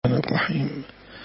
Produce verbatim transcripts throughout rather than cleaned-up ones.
الرحيم.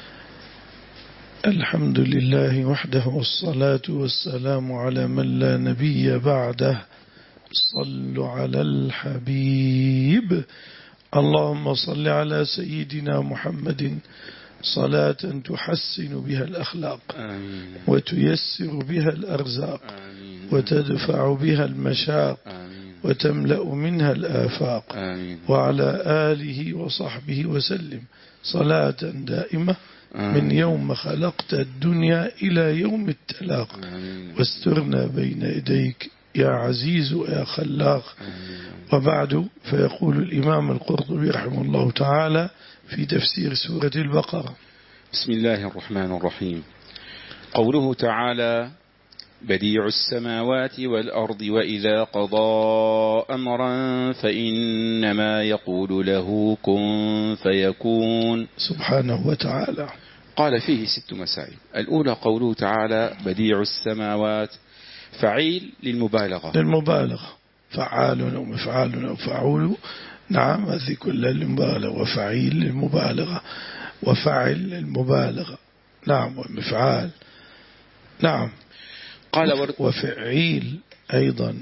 الحمد لله وحده والصلاة والسلام على من لا نبي بعده. صلوا على الحبيب. اللهم صل على سيدنا محمد صلاة تحسن بها الأخلاق آمين. وتيسر بها الأرزاق آمين. وتدفع بها المشاق آمين. وتملأ منها الآفاق آمين. وعلى آله وصحبه وسلم صلاة دائمة آمين. من يوم خلقت الدنيا إلى يوم التلاق. آمين. واسترنا بين يديك يا عزيز يا خلاق. آمين. وبعد، فيقول الإمام القرطبي رحمه الله تعالى في تفسير سورة البقرة: بسم الله الرحمن الرحيم. قوله تعالى: بديع السماوات والأرض وإذا قضى أمرا فإنما يقول له كن فيكون. سبحانه وتعالى. قال فيه ست مسائل. الأولى قوله تعالى بديع السماوات، فعيل للمبالغة للمبالغة، فعال ومفعال وفعول. نعم، هذه كلها للمبالغة. وفعيل للمبالغة، وفعل للمبالغة. نعم، ومفعال. نعم. قال ورد وفعيل أيضا،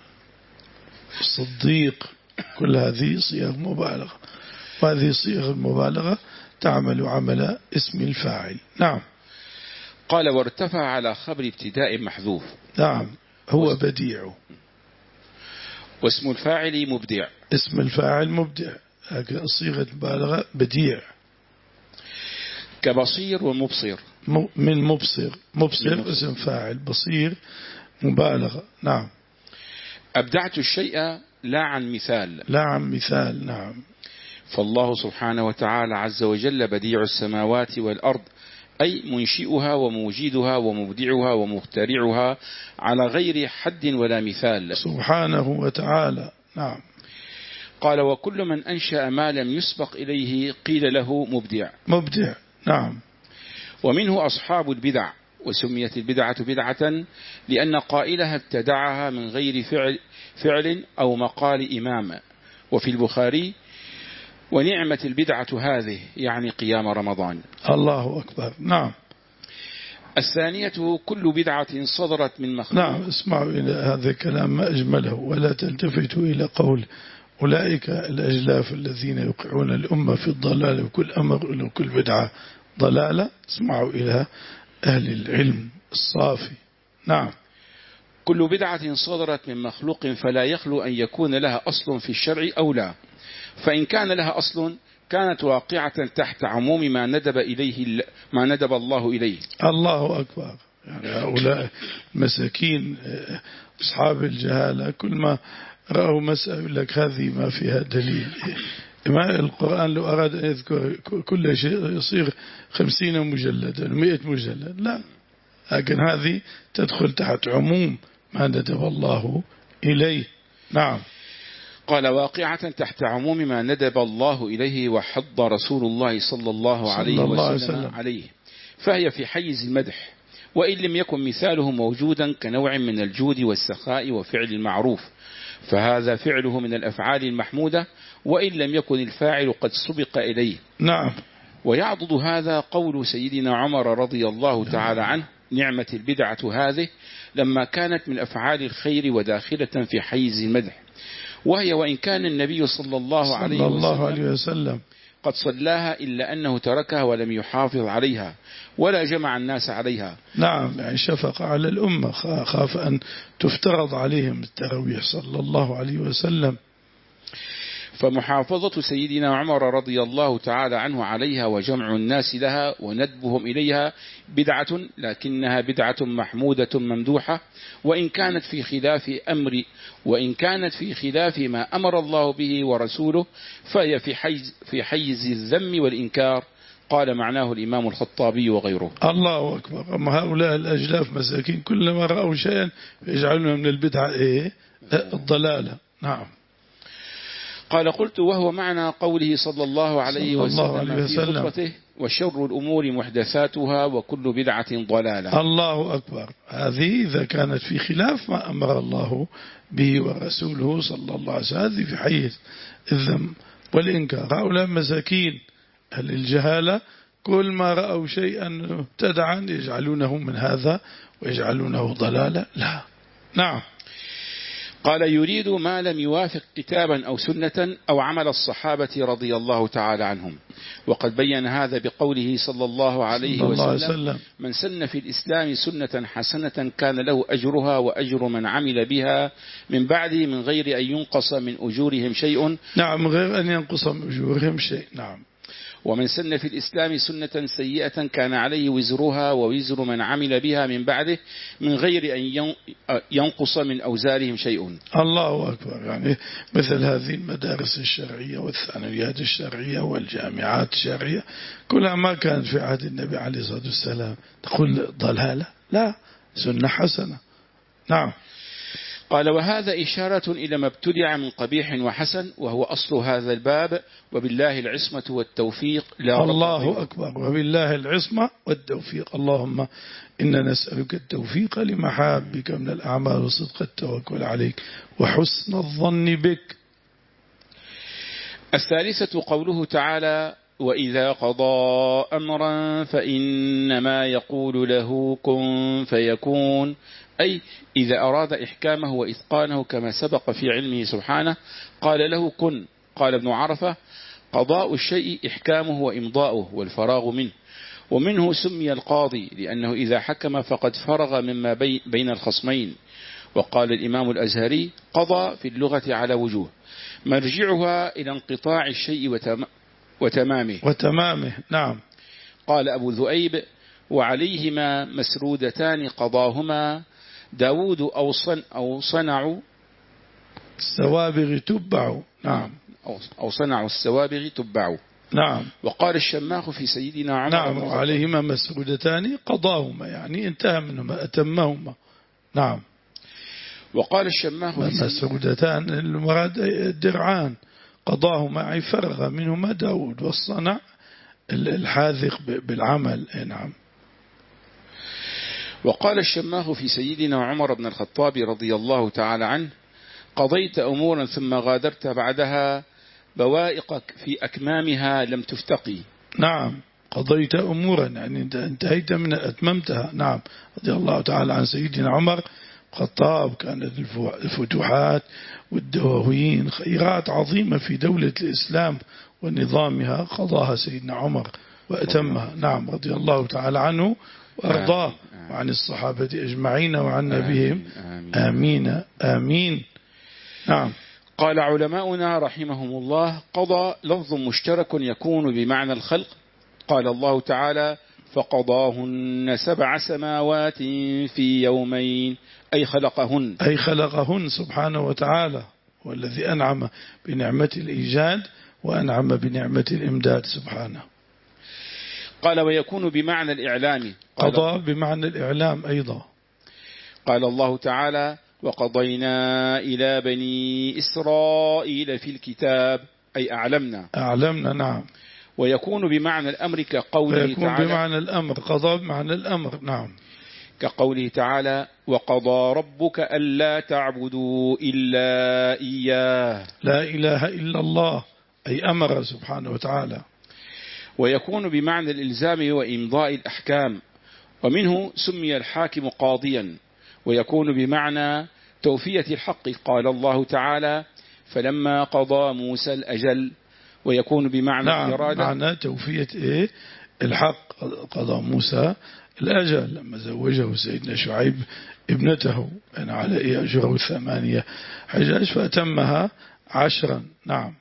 صديق. كل هذه صيغ مبالغة، وهذه صيغ المبالغة تعمل عمل اسم الفاعل. نعم. قال وارتفع على خبر ابتداء محذوف. نعم، هو بديع. واسم الفاعل مبدع. اسم الفاعل مبدع، لكن صيغة مبالغة بديع. كبصير ومبصر. من مبصر. مبصر اسم فاعل، بصير مبالغة. نعم. أبدعت الشيء لا عن مثال. لا عن مثال. نعم. فالله سبحانه وتعالى عز وجل بديع السماوات والأرض، أي منشئها وموجدها ومبدعها ومخترعها على غير حد ولا مثال سبحانه وتعالى. نعم. قال وكل من أنشأ ما لم يسبق إليه قيل له مبدع. مبدع. نعم. ومنه أصحاب البدع، وسميت البدعة بدعة لأن قائلها ابتدعها من غير فعل, فعل أو مقال إمام. وفي البخاري: ونعمة البدعة هذه، يعني قيام رمضان. الله أكبر. نعم. الثانية كل بدعة صدرت من مخلوق. نعم. اسمعوا إلى هذا الكلام ما أجمله، ولا تلتفتوا إلى قول أولئك الأجلاف الذين يوقعون الأمة في الضلال، وكل أمر وكل بدعة ضلالة. اسمعوا إلى أهل العلم الصافي. نعم. كل بدعة صدرت من مخلوق فلا يخلو أن يكون لها أصل في الشرع أو لا، فإن كان لها أصل كانت واقعة تحت عموم ما ندب إليه ما ندب الله إليه. الله أكبر. يعني هؤلاء مساكين أصحاب الجهالة، كل ما رأوا مسألة يقول لك هذه ما فيها دليل. ما القرآن لو أراد أن يذكر كل شيء يصير خمسين مجلدا مئة مجلد. لا، لكن هذه تدخل تحت عموم ما ندب الله إليه. نعم. قال واقعة تحت عموم ما ندب الله إليه وحض رسول الله صلى الله عليه وسلم عليه، فهي في حيز المدح، وإن لم يكن مثاله موجودا كنوع من الجود والسخاء وفعل المعروف، فهذا فعله من الأفعال المحمودة وإن لم يكن الفاعل قد سبق إليه. نعم. ويعضد هذا قول سيدنا عمر رضي الله تعالى عنه: نعمة البدعة هذه، لما كانت من أفعال الخير وداخلة في حيز المدح، وهي وإن كان النبي صلى الله عليه صلى الله وسلم, عليه وسلم قد صلاها إلا أنه تركها ولم يحافظ عليها ولا جمع الناس عليها. نعم، يعني شفق على الأمة، خاف أن تفترض عليهم التراويح صلى الله عليه وسلم. فمحافظة سيدنا عمر رضي الله تعالى عنه عليها وجمع الناس لها وندبهم إليها بدعة، لكنها بدعة محمودة ممدوحة، وإن كانت في خلاف أمر وإن كانت في خلاف ما أمر الله به ورسوله فهي في حيز في حيز الذم والإنكار. قال معناه الإمام الخطابي وغيره. الله أكبر. أما هؤلاء الأجلاف مساكين كلما رأوا شيئا يجعلون من البدعة إيه؟ الضلالة. نعم. قال قلت وهو معنى قوله صلى الله عليه وسلم في خطبته: وشر الأمور محدثاتها وكل بدعة ضلالة. الله أكبر. هذه إذا كانت في خلاف ما أمر الله به ورسوله صلى الله عليه وسلم، هذه في حيز الذم والإنكار. هؤلاء مساكين هل الجهالة كل ما رأوا شيئا مبتدعا يجعلونه من هذا ويجعلونه ضلالة؟ لا. نعم. قال يريد ما لم يوافق كتابا أو سنة أو عمل الصحابة رضي الله تعالى عنهم. وقد بين هذا بقوله صلى الله عليه وسلم: من سن في الإسلام سنة حسنة كان له أجرها وأجر من عمل بها من بعده من غير أن ينقص من أجورهم شيء. نعم، غير أن ينقص من أجورهم شيء. نعم. ومن سن في الإسلام سنة سيئة كان عليه وزرها ووزر من عمل بها من بعده من غير أن ينقص من أوزارهم شيء. الله أكبر. يعني مثل هذه المدارس الشرعية والثانويات الشرعية والجامعات الشرعية كلها ما كانت في عهد النبي عليه الصلاة والسلام، تقول ضلالة؟ لا، سنة حسنة. نعم. قال وهذا إشارة إلى ما ابتدع من قبيح وحسن وهو أصل هذا الباب، وبالله العصمة والتوفيق. لا الله أكبر. وبالله العصمة والتوفيق. اللهم إنا نسألك التوفيق لمحابك من الأعمال وصدق التوكل عليك وحسن الظن بك. الثالثة قوله تعالى: وإذا قضى أمرا فإنما يقول له كن فيكون، أي إذا أراد إحكامه وإتقانه كما سبق في علمه سبحانه قال له كن. قال ابن عرفة: قضاء الشيء إحكامه وإمضاؤه والفراغ منه، ومنه سمي القاضي لأنه إذا حكم فقد فرغ مما بين الخصمين. وقال الإمام الأزهري: قضى في اللغة على وجوه، مرجعها إلى انقطاع الشيء وتم وتمامه وتمامه. نعم. قال أبو ذؤيب: وعليهما مسرودتان قضاهما داود أو, صن أو صنعوا السوابغ تبعوا. نعم. أو صنعوا السوابغ تبعوا. نعم. وقال الشماخ في سيدنا عمر: نعم. وعليهما مسرودتان قضاهما، يعني انتهى منهما أتمهما. نعم. وقال الشماخ في مسرودتان المراد الدرعان، قضاهما أي فرغ منهما داود، والصنع الحاذق بالعمل. نعم. وقال الشماخ في سيدنا عمر بن الخطاب رضي الله تعالى عنه: قضيت أمورا ثم غادرت بعدها بوائقك في أكمامها لم تفتقي. نعم. قضيت أمورا يعني انتهيت من أتممتها. نعم. رضي الله تعالى عن سيدنا عمر الخطاب، كانت الفتوحات والدواوين خيرات عظيمة في دولة الإسلام ونظامها قضاها سيدنا عمر وأتمها. نعم. رضي الله تعالى عنه وأرضاه وعن الصحابة أجمعين وعن نبيهم. آمين آمين. نعم. قال علماؤنا رحمهم الله: قضى لفظ مشترك يكون بمعنى الخلق. قال الله تعالى: فقضاهن سبع سماوات في يومين، أي خلقهن أي خلقهن سبحانه وتعالى، والذي أنعم بنعمة الإيجاد وأنعم بنعمة الإمداد سبحانه. قال ويكون بمعنى الإعلام. قضى بمعنى الإعلام أيضا. قال الله تعالى: وقضينا إلى بني إسرائيل في الكتاب، أي أعلمنا. أعلمنا. نعم. ويكون بمعنى الأمر كقوله ويكون تعالى بمعنى الأمر. قضى بمعنى الأمر. نعم. كقوله تعالى: وقضى ربك ألا تعبدوا إلا إياه، لا إله إلا الله، أي أمر سبحانه وتعالى. ويكون بمعنى الإلزام وإمضاء الأحكام، ومنه سمي الحاكم قاضيا. ويكون بمعنى توفية الحق. قال الله تعالى: فلما قضى موسى الأجل. ويكون بمعنى نعم. الإرادة. معنى توفية إيه؟ الحق. قضى موسى الأجل لما زوجه سيدنا شعيب ابنته أنا على إيه أجره ثمانية حجاج فأتمها عشرا. نعم.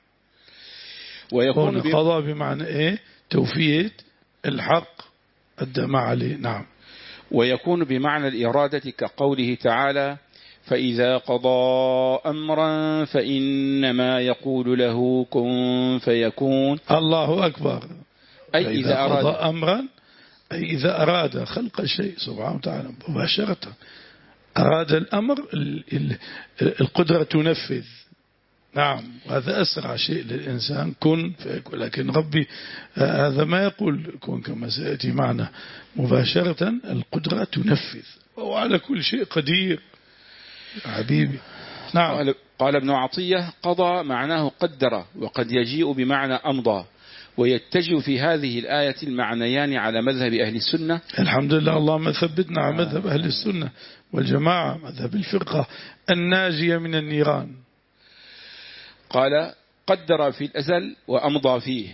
ويكون قضى بمعنى إيه؟ توفية الحق قدم عليه. نعم. ويكون بمعنى الإرادة كقوله تعالى: فإذا قضى أمرا فإنما يقول له كن فيكون. الله أكبر. أي إذا أراد قضى أمرا، أي إذا أراد خلق الشيء سبحانه وتعالى مباشرة أراد الأمر القدرة تنفذ. نعم. وهذا أسرع شيء للإنسان كن فيكون، لكن ربي هذا ما يقول كن كما سيأتي معنا، مباشرة القدرة تنفذ وهو على كل شيء قدير حبيبي. نعم. قال ابن عطية: قضى معناه قدر، وقد يجيء بمعنى أمضى. ويتجه في هذه الآية المعنيان على مذهب أهل السنة. الحمد لله، اللهم ثبتنا على مذهب أهل السنة والجماعة، مذهب الفرقة الناجية من النيران. قال قدر في الأزل وأمضى فيه،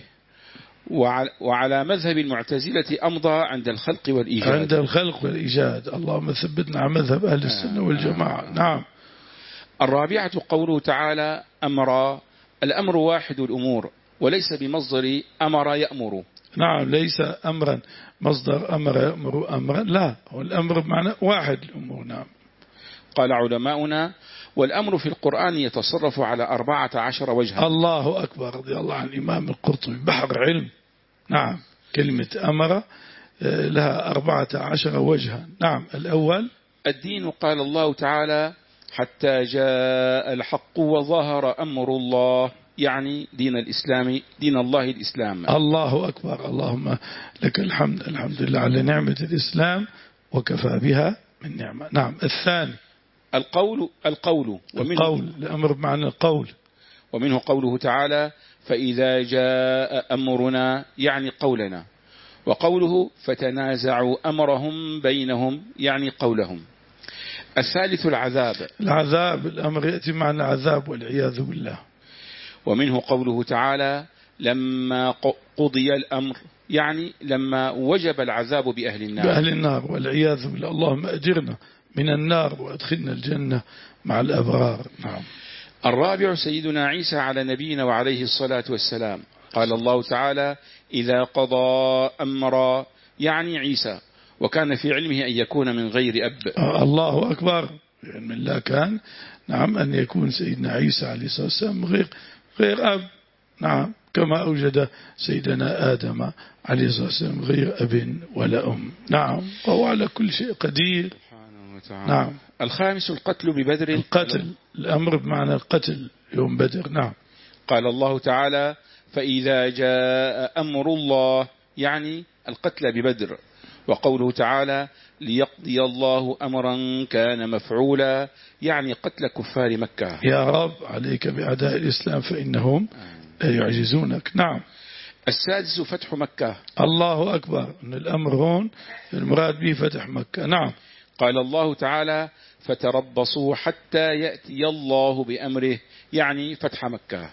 وعلى مذهب المعتزلة أمضى عند الخلق والإيجاد. عند الخلق والإيجاد، اللهم ثبتنا على مذهب أهل السنة والجماعة. نعم. الرابعة قوله تعالى أمر. الأمر واحد الأمور وليس بمصدر أمر يأمر. نعم، ليس أمرا مصدر أمر يأمر أمرا، لا، هو الأمر بمعنى واحد الأمور. نعم. قال علماؤنا والأمر في القرآن يتصرف على أربعة عشر وجها. الله أكبر، رضي الله عن الإمام القرطبي، بحر علم. نعم، كلمة أمر لها أربعة عشر وجها. نعم. الأول الدين، قال الله تعالى حتى جاء الحق وظهر أمر الله، يعني دين الإسلام، دين الله الإسلام. الله أكبر، اللهم لك الحمد، الحمد لله على نعمة الإسلام وكفى بها من نعمة. نعم. الثاني القول. القول ومنه القول، الأمر بمعنى القول، ومنه قوله تعالى فإذا جاء أمرنا، يعني قولنا. وقوله فتنازعوا أمرهم بينهم، يعني قولهم. الثالث العذاب. العذاب، الأمر يأتي معنى العذاب والعياذ بالله. ومنه قوله تعالى لما قضي الأمر، يعني لما وجب العذاب بأهل النار. بأهل النار والعياذ بالله، اللهم أجرنا من النار وأدخلنا الجنة مع الأبرار. نعم. الرابع سيدنا عيسى على نبينا وعليه الصلاة والسلام. قال الله تعالى إذا قضى أمرا، يعني عيسى، وكان في علمه أن يكون من غير أب. آه الله أكبر، علم الله كان نعم أن يكون سيدنا عيسى عليه الصلاة والسلام غير غير أب. نعم، كما أوجد سيدنا آدم عليه الصلاة والسلام غير أب ولا أم. نعم، وهو على كل شيء قدير. نعم. الخامس القتل ببدر. القتل، الأمر بمعنى القتل يوم بدر. نعم. قال الله تعالى فإذا جاء أمر الله، يعني القتل ببدر. وقوله تعالى ليقضي الله أمرا كان مفعولا، يعني قتل كفار مكة. يا رب عليك بأعداء الإسلام فإنهم يعجزونك. نعم. السادس فتح مكة. الله أكبر، أن الأمر هون المراد به فتح مكة. نعم. قال الله تعالى فتربصوا حتى يأتي الله بأمره، يعني فتح مكة.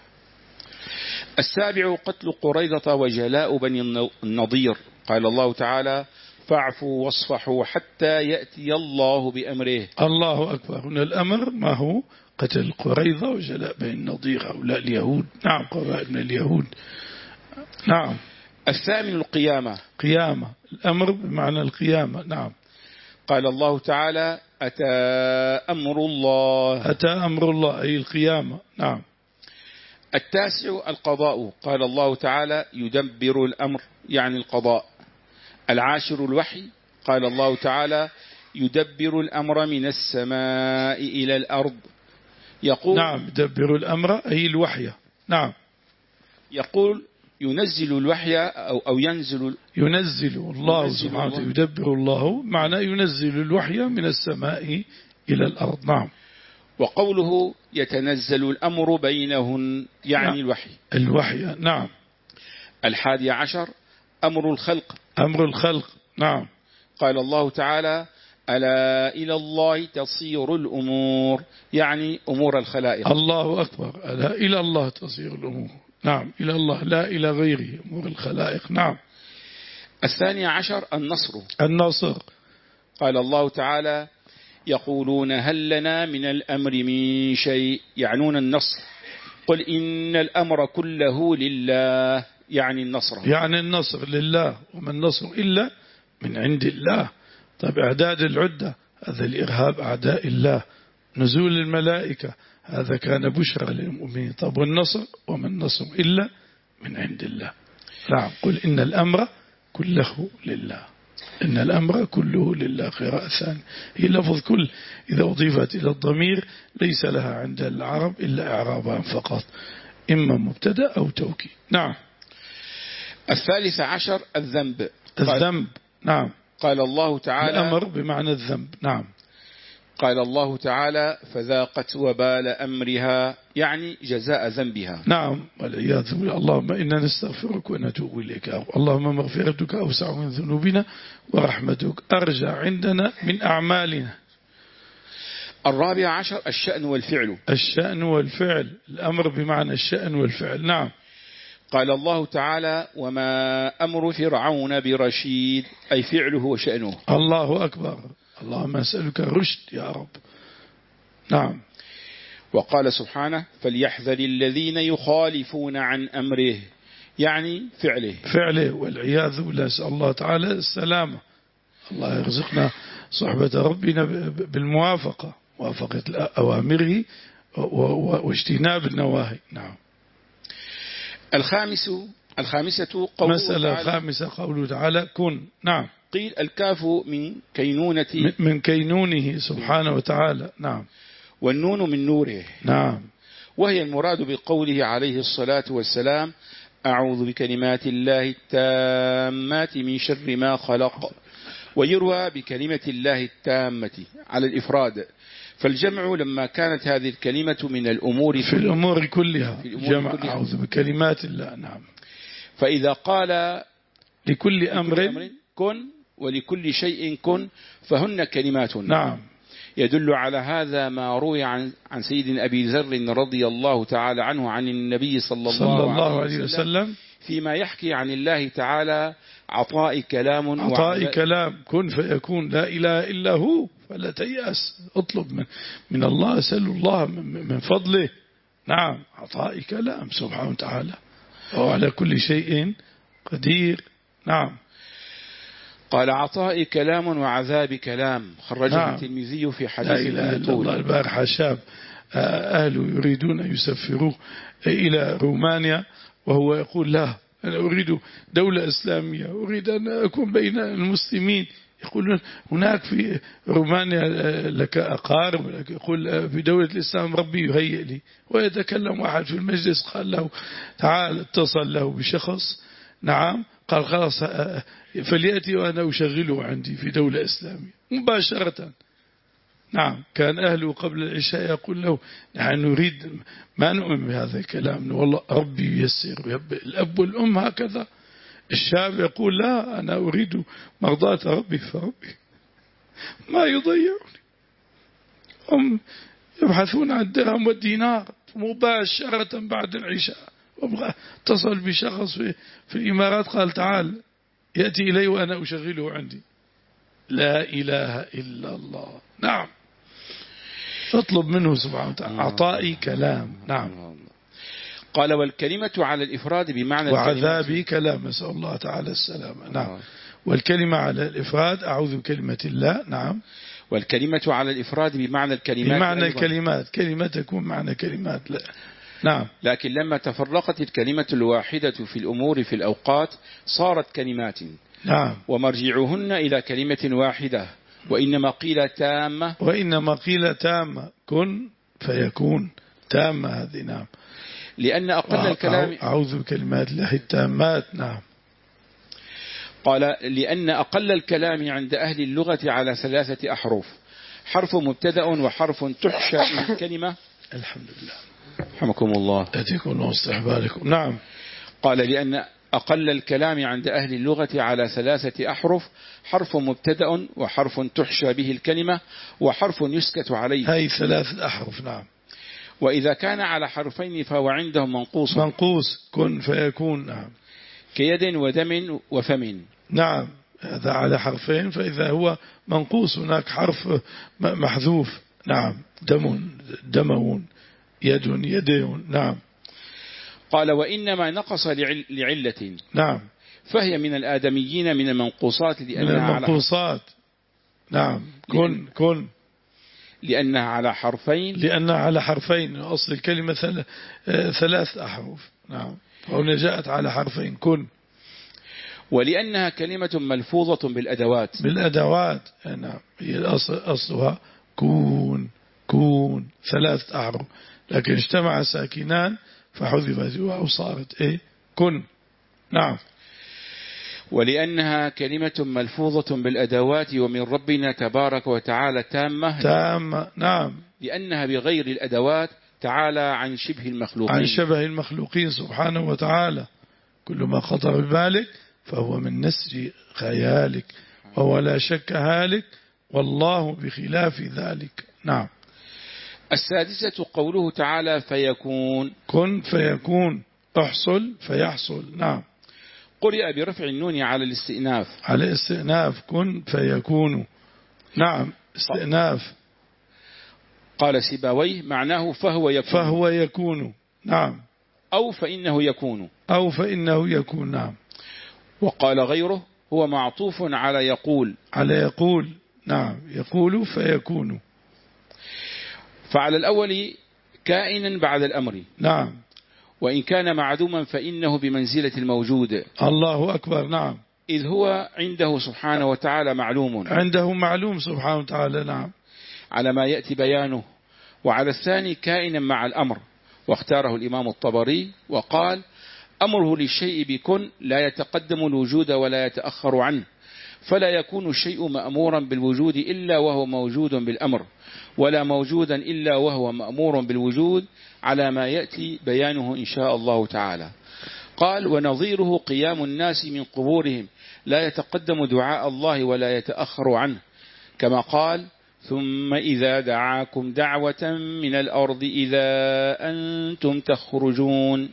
السابع قتل قريظة وجلاء بني النضير. قال الله تعالى فاعفوا واصفحوا حتى يأتي الله بأمره. الله أكبر، هنا الأمر ما هو قتل قريظة وجلاء بني النضير، هؤلاء اليهود. نعم، قبائل من اليهود. نعم. الثامن القيامة. قيامة، الأمر بمعنى القيامة. نعم. قال الله تعالى أتى أمر الله. أتى أمر الله أي القيامة. نعم. التاسع القضاء. قال الله تعالى يدبر الأمر، يعني القضاء. العاشر الوحي. قال الله تعالى يدبر الأمر من السماء إلى الأرض. يقول نعم، يدبر الأمر أي الوحي. نعم. يقول ينزل الوحي أو, أو ينزل ينزل الله سبحانه وتعالى، يدبر الله معنى ينزل الوحي من السماء إلى الأرض. نعم. وقوله يتنزل الأمر بينهن، يعني نعم. الوحي. الوحي. نعم. الحادي عشر أمر الخلق. أمر الخلق. نعم. قال الله تعالى ألا إلى الله تصير الأمور، يعني أمور الخلائق. الله أكبر، ألا إلى الله تصير الأمور. نعم، إلى الله لا إلى غيره، أمور الخلائق. نعم. الثاني عشر النصر. النصر. قال الله تعالى يقولون هل لنا من الأمر من شيء، يعنون النصر. قل إن الأمر كله لله، يعني النصر. يعني النصر لله، وما النصر إلا من عند الله. طيب، إعداد العدة هذا الإرهاب أعداء الله، نزول الملائكة هذا كان بشرى للمؤمنين. طيب، والنصر وما النصر إلا من عند الله. نعم. قل إن الأمر كله لله، إن الأمر كله لله. قراءة ثانية، هي لفظ كل إذا أضيفت إلى الضمير ليس لها عند العرب إلا إعرابان فقط، إما مبتدأ أو توكيد. نعم. الثالث عشر الذنب. الذنب. نعم. قال الله تعالى الأمر بمعنى الذنب. نعم. قال الله تعالى فذاقت وبال أمرها، يعني جزاء ذنبها. نعم والعياذ بالله. اللهم إنا نستغفرك ونتوب إليك. اللهم مغفرتك أوسع من ذنوبنا ورحمتك أرجى عندنا من أعمالنا. الرابع عشر الشأن والفعل. الشأن والفعل، الأمر بمعنى الشأن والفعل. نعم. قال الله تعالى وما أمر فرعون برشيد، أي فعله وشأنه. الله أكبر. اللهم أسألك رشد يا رب. نعم. وقال سبحانه فليحذر الذين يخالفون عن أمره، يعني فعله فعله والعياذ بالله. نسأل الله تعالى السلامة. الله يرزقنا صحبة ربنا بالموافقة، موافقة أوامره واجتناب النواهي. نعم. الخامس الخامسة قوله مسألة خامسة قوله تعالى كن. نعم. قيل الكاف من كينونة من كينونه سبحانه وتعالى. نعم. والنون من نوره. نعم. وهي المراد بقوله عليه الصلاة والسلام أعوذ بكلمات الله التامات من شر ما خلق، ويروى بكلمة الله التامة على الإفراد، فالجمع لما كانت هذه الكلمة من الأمور في الأمور كلها في الأمور جمع كلها. أعوذ بكلمات الله. نعم. فإذا قال لكل أمر, أمر كن ولكل شيء كن فهن كلمات. نعم. يدل على هذا ما روي عن عن سيدنا أبي ذر رضي الله تعالى عنه عن النبي صلى الله, صلى الله عليه عليه وسلم, وسلم فيما يحكي عن الله تعالى عطاء كلام عطاء كلام كن فيكون لا إله إلا هو فلا تيأس. اطلب من, من الله، أسأل الله من, من فضله. نعم. عطاء كلام سبحانه وتعالى وهو على كل شيء قدير. نعم. قال عطاء كلام وعذاب كلام، خرجه نعم. الترمذي في حديث لا إله إلا الله. البارحة شاب أهله يريدون أن يسفروه إلى رومانيا وهو يقول لا أنا أريد دولة إسلامية، أريد أن أكون بين المسلمين. يقولون هناك في رومانيا لك أقارب، يقول في دولة الإسلام ربي يهيئ لي. ويتكلم واحد في المجلس قال له تعال، اتصل له بشخص. نعم. قال خلاص فليأتي وأنا أشغله عندي في دولة إسلامية مباشرة. نعم. كان أهله قبل العشاء يقول له نحن نريد، ما نؤمن بهذا الكلام، والله ربي ييسر. الأب والأم هكذا. الشاب يقول لا أنا أريد مرضاة ربي فربي ما يضيعني. هم يبحثون عن الدرهم والدينار مباشرة بعد العشاء. اتصل بشخص في, في الإمارات قال تعال يأتي إلي وأنا أشغله عندي. لا إله إلا الله. نعم. اطلب منه سبحانه وتعالى عطائي كلام. نعم. قال والكلمة على الإفراد بمعنى وعذابي كلام، نسأل الله تعالى السلامة. نعم. والكلمة على الإفراد أعوذ بكلمة الله. نعم. والكلمة على الإفراد بمعنى الكلمات، بمعنى الكلمات. كلمة تكون معنى كلمات. لا. نعم. لكن لما تفرقت الكلمة الواحدة في الأمور في الأوقات صارت كلمات. نعم. ومرجعهن إلى كلمة واحدة، وإنما قيل تامة وإنما قيل تامة كن فيكون تامة هذه. نعم. لأن أقل الكلام أعوذ بكلمات الله التامات. نعم. قال لأن أقل الكلام عند أهل اللغة على ثلاثة أحرف، حرف مبتدأ وحرف تحشى من الكلمة. الحمد لله. رحمكم الله. أتيكم الله واستحبالكم. نعم. قال لأن أقل الكلام عند أهل اللغة على ثلاثة أحرف، حرف مبتدأ وحرف تحشى به الكلمة وحرف يسكت عليه. هاي ثلاثة أحرف. نعم. وإذا كان على حرفين فهو عندهم منقوص. منقوص كن فيكون. نعم. كيد ودم وفم. نعم. هذا على حرفين فإذا هو منقوص هناك حرف محذوف. نعم. دم دمون، يد يدون. نعم. قال وإنما نقص لعلة. نعم. فهي من الآدميين من المنقوصات لأنها من المنقوصات. نعم. كن لأن كن لأنها على حرفين لأنها على حرفين. أصل الكلمة ثل... ثلاث أحرف. نعم. فهنا جاءت على حرفين كن. ولأنها كلمة ملفوظة بالأدوات. بالأدوات. نعم. هي الأصل أصلها كون كون ثلاث أحرف، لكن اجتمع ساكنان فحذفت وصارت إيه كن. نعم. ولأنها كلمة ملفوظة بالأدوات ومن ربنا تبارك وتعالى تامة تامة نعم، لأنها بغير الأدوات تعالى عن شبه المخلوقين عن شبه المخلوقين سبحانه وتعالى. كل ما خطر ببالك فهو من نسج خيالك، وهو لا شك هالك، والله بخلاف ذلك. نعم. السادسة قوله تعالى فيكون، كن فيكون، احصل فيحصل. نعم. قرئ برفع النون على الاستئناف، على الاستئناف، كن فيكون. نعم، استئناف. قال سيبويه معناه فهو يكون، فهو يكون. نعم. أو فإنه يكون، أو فإنه يكون. نعم. وقال غيره هو معطوف على يقول، على يقول. نعم، يقول فيكون. فعلى الأول كائنا بعد الأمر. نعم. وإن كان معدوما فإنه بمنزلة الموجود. الله أكبر. نعم. إذ هو عنده سبحانه وتعالى معلوم، عنده معلوم سبحانه وتعالى. نعم. على ما يأتي بيانه. وعلى الثاني كائنا مع الأمر، واختاره الإمام الطبري وقال أمره للشيء بكن لا يتقدم الوجود ولا يتأخر عنه، فلا يكون الشيء مأمورا بالوجود إلا وهو موجود بالأمر، ولا موجودا إلا وهو مأمور بالوجود، على ما يأتي بيانه إن شاء الله تعالى. قال ونظيره قيام الناس من قبورهم لا يتقدم دعاء الله ولا يتأخر عنه، كما قال ثم إذا دعاكم دعوة من الأرض إذا أنتم تخرجون.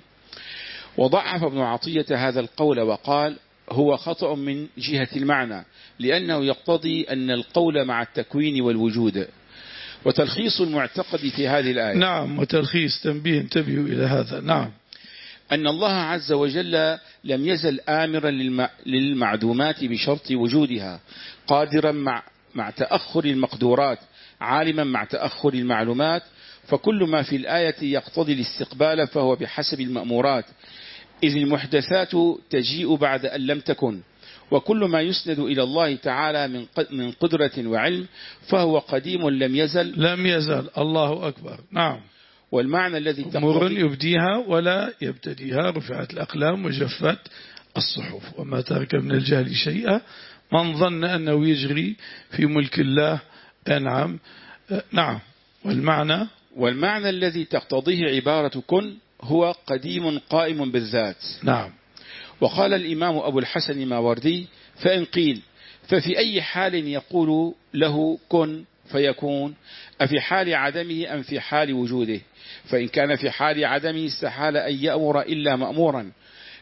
وضعف ابن عطية هذا القول وقال هو خطأ من جهة المعنى، لأنه يقتضي أن القول مع التكوين والوجود. وتلخيص المعتقد في هذه الآية، نعم، وتلخيص تنبيه، انتبهوا إلى هذا. نعم. أن الله عز وجل لم يزل آمرا للمعدومات بشرط وجودها، قادرا مع, مع تأخر المقدورات، عالما مع تأخر المعلومات، فكل ما في الآية يقتضي الاستقبال فهو بحسب المأمورات، إذ المحدثات تجيء بعد أن لم تكن، وكل ما يسند إلى الله تعالى من قدرة وعلم فهو قديم لم يزل. لم يزل. الله أكبر. نعم. والمعنى الذي أمور يبديها ولا يبتديها، رفعت الأقلام وجفت الصحف، وما ترك من الجهل شيئا من ظن أنه يجري في ملك الله. أنعم. نعم. والمعنى والمعنى الذي تقتضيه عبارة كن هو قديم قائم بالذات. نعم. وقال الإمام أبو الحسن الماوردي فإن قيل ففي أي حال يقول له كن فيكون، أفي حال عدمه أم في حال وجوده؟ فإن كان في حال عدمه استحال أن يأمر إلا مأمورا،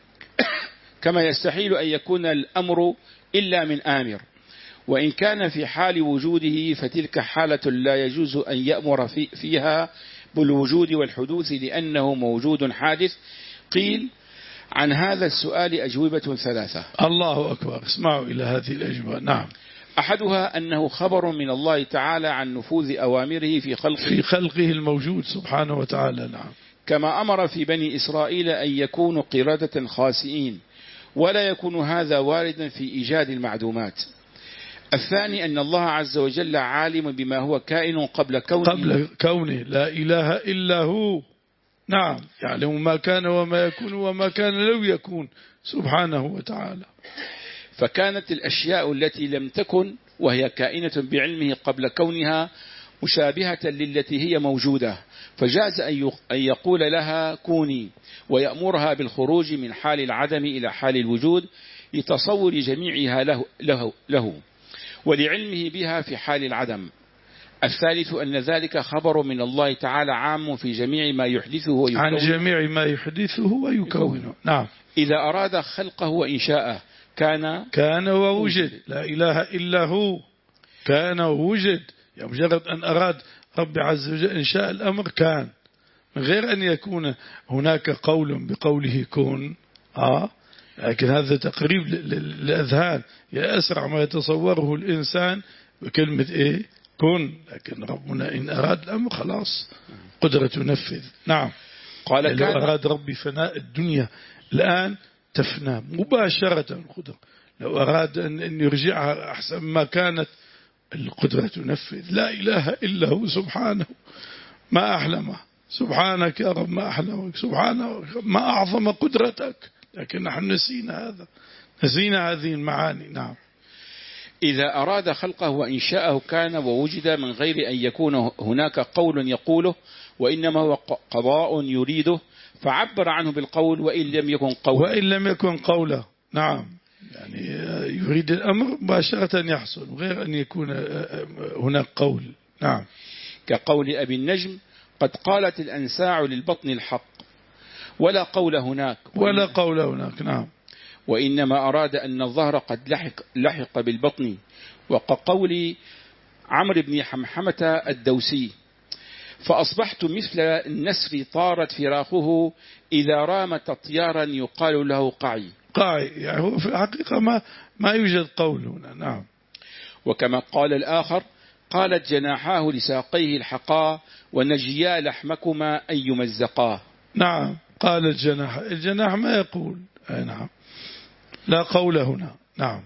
كما يستحيل أن يكون الأمر إلا من آمر. وإن كان في حال وجوده فتلك حالة لا يجوز أن يأمر في فيها بالوجود والحدوث لأنه موجود حادث. قيل عن هذا السؤال أجوبة ثلاثة. الله أكبر. اسمعوا إلى هذه الأجوبة. نعم. أحدها أنه خبر من الله تعالى عن نفوذ أوامره في خلقه في خلقه الموجود سبحانه وتعالى. نعم. كما أمر في بني إسرائيل أن يكونوا قردة خاسئين، ولا يكون هذا واردا في إيجاد المعدومات. الثاني أن الله عز وجل عالم بما هو كائن قبل كونه قبل كونه لا إله إلا هو. نعم. يعلم ما كان وما يكون وما كان لو يكون سبحانه وتعالى. فكانت الأشياء التي لم تكن وهي كائنة بعلمه قبل كونها مشابهة للتي هي موجودة، فجاز أن يقول لها كوني ويأمرها بالخروج من حال العدم إلى حال الوجود لتصور جميعها له, له, له ولعلمه بها في حال العدم. الثالث أن ذلك خبر من الله تعالى عام في جميع ما يحدثه ويكونه، عن جميع ما يحدثه ويكونه. نعم. إذا أراد خلقه وإنشاءه كان كان ووجد. لا إله إلا هو. كان ووجد. يعني مجرد أن أراد رب عز وجل إنشاء الأمر كان، من غير أن يكون هناك قول بقوله كن. آه لكن هذا تقريب للأذهان، يا أسرع ما يتصوره الإنسان بكلمة إيه كن، لكن ربنا إن أراد الأمر خلاص قدرة تنفذ. نعم. قال لو أراد ربي فناء الدنيا الآن تفنى مباشرة القدرة، لو أراد أن يرجعها أحسن ما كانت القدرة تنفذ. لا إله إلا هو سبحانه. ما أحلمه. سبحانك يا رب، ما أحلمك. سبحانه ما أعظم قدرتك، لكن نحن نسينا هذا. نسينا هذه المعاني. نعم. إذا أراد خلقه وإنشاءه كان ووجد من غير أن يكون هناك قول يقوله، وإنما هو قضاء يريده فعبر عنه بالقول وإن لم يكن قوله وإن لم يكن قوله. نعم، يعني يريد الأمر مباشرة يحصل غير أن يكون هناك قول. نعم. كقول أبي النجم قد قالت الأنساع للبطن الحق ولا قول هناك ولا قول هناك. نعم. وإنما أراد أن الظهر قد لحق, لحق بالبطن، وكقول عمرو بن حمحمة الدوسي فأصبحت مثل النسر طارت فراخه إذا رام تطيارا يقال له قعي. قعي يعني هو في الحقيقة ما, ما يوجد قول هنا. نعم. وكما قال الآخر قالت جناحاه لساقيه الحقا ونجيا لحمكما أن يمزقاه. نعم. قال الجناح، الجناح ما يقول. أي نعم، لا قول هنا. نعم.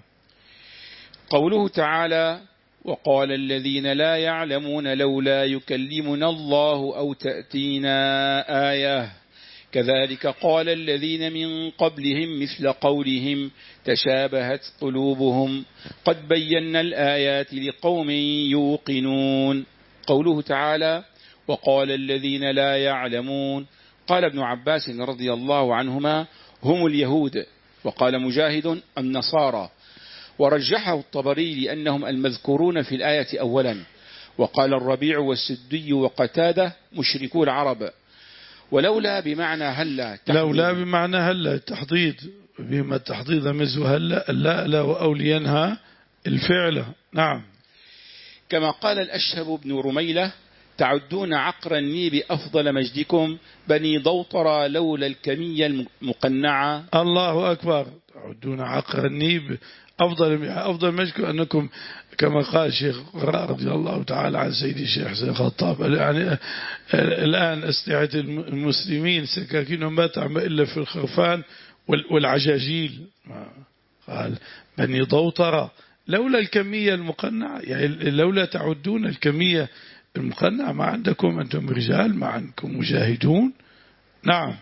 قوله تعالى وقال الذين لا يعلمون لولا يكلمنا الله أو تأتينا آية كذلك قال الذين من قبلهم مثل قولهم تشابهت قلوبهم قد بينا الآيات لقوم يوقنون. قوله تعالى وقال الذين لا يعلمون قال ابن عباس رضي الله عنهما هم اليهود، وقال مجاهد النصارى، ورجحه الطبري لأنهم المذكورون في الآية أولا. وقال الربيع والسدي وقتادة مشركو العرب. ولولا بمعنى هلا، لولا بمعنى هلا تحضيض، بما التحضيض مثل هلا لا لا أو لينهى الفعل. نعم. كما قال الأشهب بن رميلة تعدون عقر النيب أفضل مجدكم بني ضوطر لولا الكمية المقنعة. الله أكبر. تعدون عقر النيب أفضل أفضل مجدكم أنكم كما قال الشيخ رضي الله تعالى عن سيدي الشيخ حسين الخطاب يعني الآن أسلحة المسلمين سكاكينهم ما تعمل إلا في الخرفان والعجاجيل. قال بني ضوطر لولا الكمية المقنعة، يعني لولا تعدون الكمية المقنعة ما عندكم أنتم رجال، ما عندكم مجاهدون. نعم.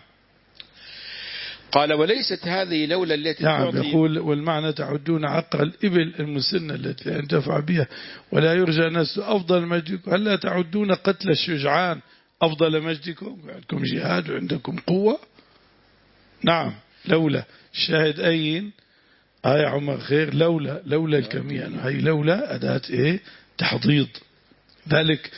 قال وليست هذه لولا التي نعم تعطي. يقول والمعنى تعدون عقر الإبل المسنة التي لا ينتفع بها ولا يرجى نسل أفضل مجدكم، هل لا تعدون قتل الشجعان أفضل مجدكم؟ عندكم جهاد وعندكم قوة. نعم. لولا الشاهد أين آية عمر خير لولا لولا الكمية، هي لولا أداة إيه تحضيض، ذلك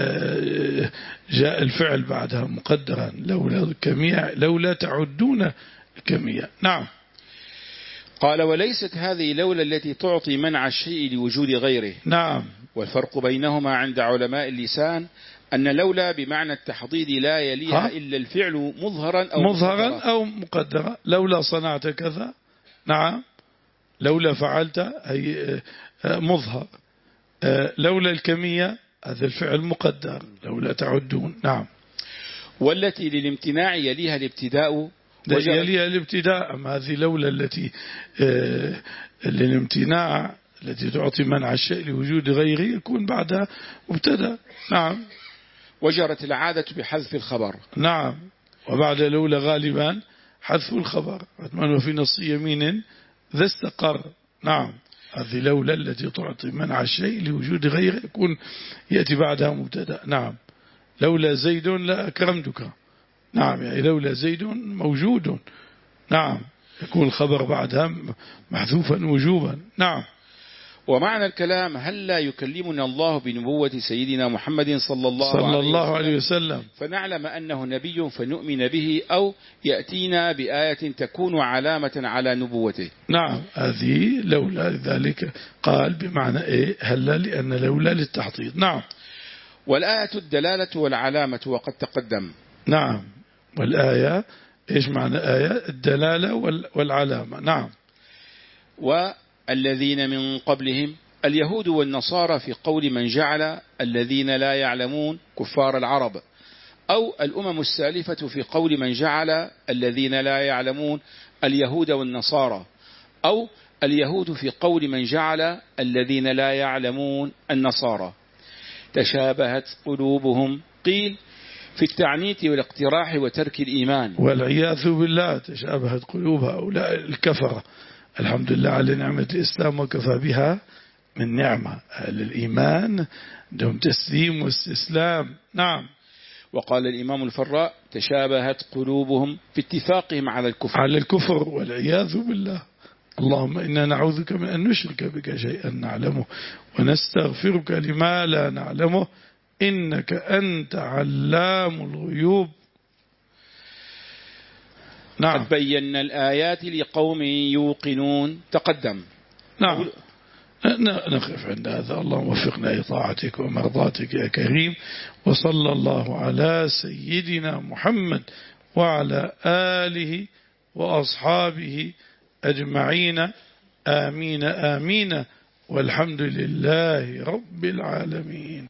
جاء الفعل بعدها مقدرا لولا الكمية لولا تعدون الكمية. نعم. قال وليست هذه لولا التي تعطي منع الشيء لوجود غيره. نعم. والفرق بينهما عند علماء اللسان أن لولا بمعنى التحضيض لا يليها إلا الفعل مظهرا أو مظهرا مقدرا. أو مقدرا. لولا صنعت كذا. نعم. لولا فعلت هي مظهر. لولا الكمية هذا الفعل مقدر لولا تعدون. نعم. والتي للامتناع يليها الابتداء يليها الابتداء. أما هذه لولا التي للامتناع التي تعطي منع الشيء لوجود غيره يكون بعدها مبتدا. نعم. وجرت العادة بحذف الخبر. نعم. وبعد لولا غالبا حذف الخبر أتمنى في نص يمين ذا استقر. نعم. هذه لولا التي تعطي منع الشيء لوجود غيره يكون يأتي بعدها مبتدا. نعم. لولا زيد لا أكرمتك. نعم. يعني لولا زيد موجود. نعم. يكون الخبر بعدها محذوفا وجوبا. نعم. ومعنى الكلام هل لا يكلمنا الله بنبوة سيدنا محمد صلى الله, صلى عليه, الله عليه وسلم فنعلم أنه نبي فنؤمن به أو يأتينا بآية تكون علامة على نبوته. نعم. هذه لولا ذلك قال بمعنى إيه هلا لأن لولا للتحضيض. نعم. والآية الدلالة والعلامة وقد تقدم. نعم. والآية إيش معنى آية الدلالة والعلامة. نعم. والذين من قبلهم اليهود والنصارى في قول من جعل الذين لا يعلمون كفار العرب، أو الأمم السالفة في قول من جعل الذين لا يعلمون اليهود والنصارى، أو اليهود في قول من جعل الذين لا يعلمون النصارى. تشابهت قلوبهم قيل في التعنيت والاقتراح وترك الإيمان. والعياذ بالله تشابهت قلوب هؤلاء الكفرة الحمد لله على نعمة الإسلام وكفى بها من نعمة. أهل الإيمان عندهم تسليم واستسلام. نعم. وقال الإمام الفراء تشابهت قلوبهم في اتفاقهم على الكفر على الكفر والعياذ بالله. اللهم إنا نعوذك من أن نشرك بك شيئا نعلمه ونستغفرك لما لا نعلمه إنك أنت علام الغيوب. نعم. قد بينا الآيات لقوم يوقنون. تقدم. نعم. نقف عند هذا. اللهم وفقنا لطاعتك ومرضاتك يا كريم. وصلى الله على سيدنا محمد وعلى آله وأصحابه أجمعين. آمين آمين والحمد لله رب العالمين.